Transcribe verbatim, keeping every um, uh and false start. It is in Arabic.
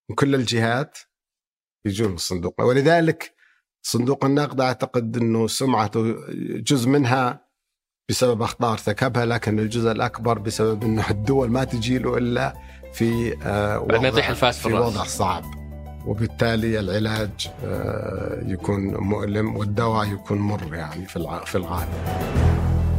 من كل الجهات يجون الصندوق. ولذلك صندوق النقد أعتقد أنه سمعته جزء منها بسبب أخطاء ارتكبها، لكن الجزء الأكبر بسبب أنه الدول ما تجيله إلا في وضع, في وضع صعب، وبالتالي العلاج يكون مؤلم والدواء يكون مر يعني في الغالب.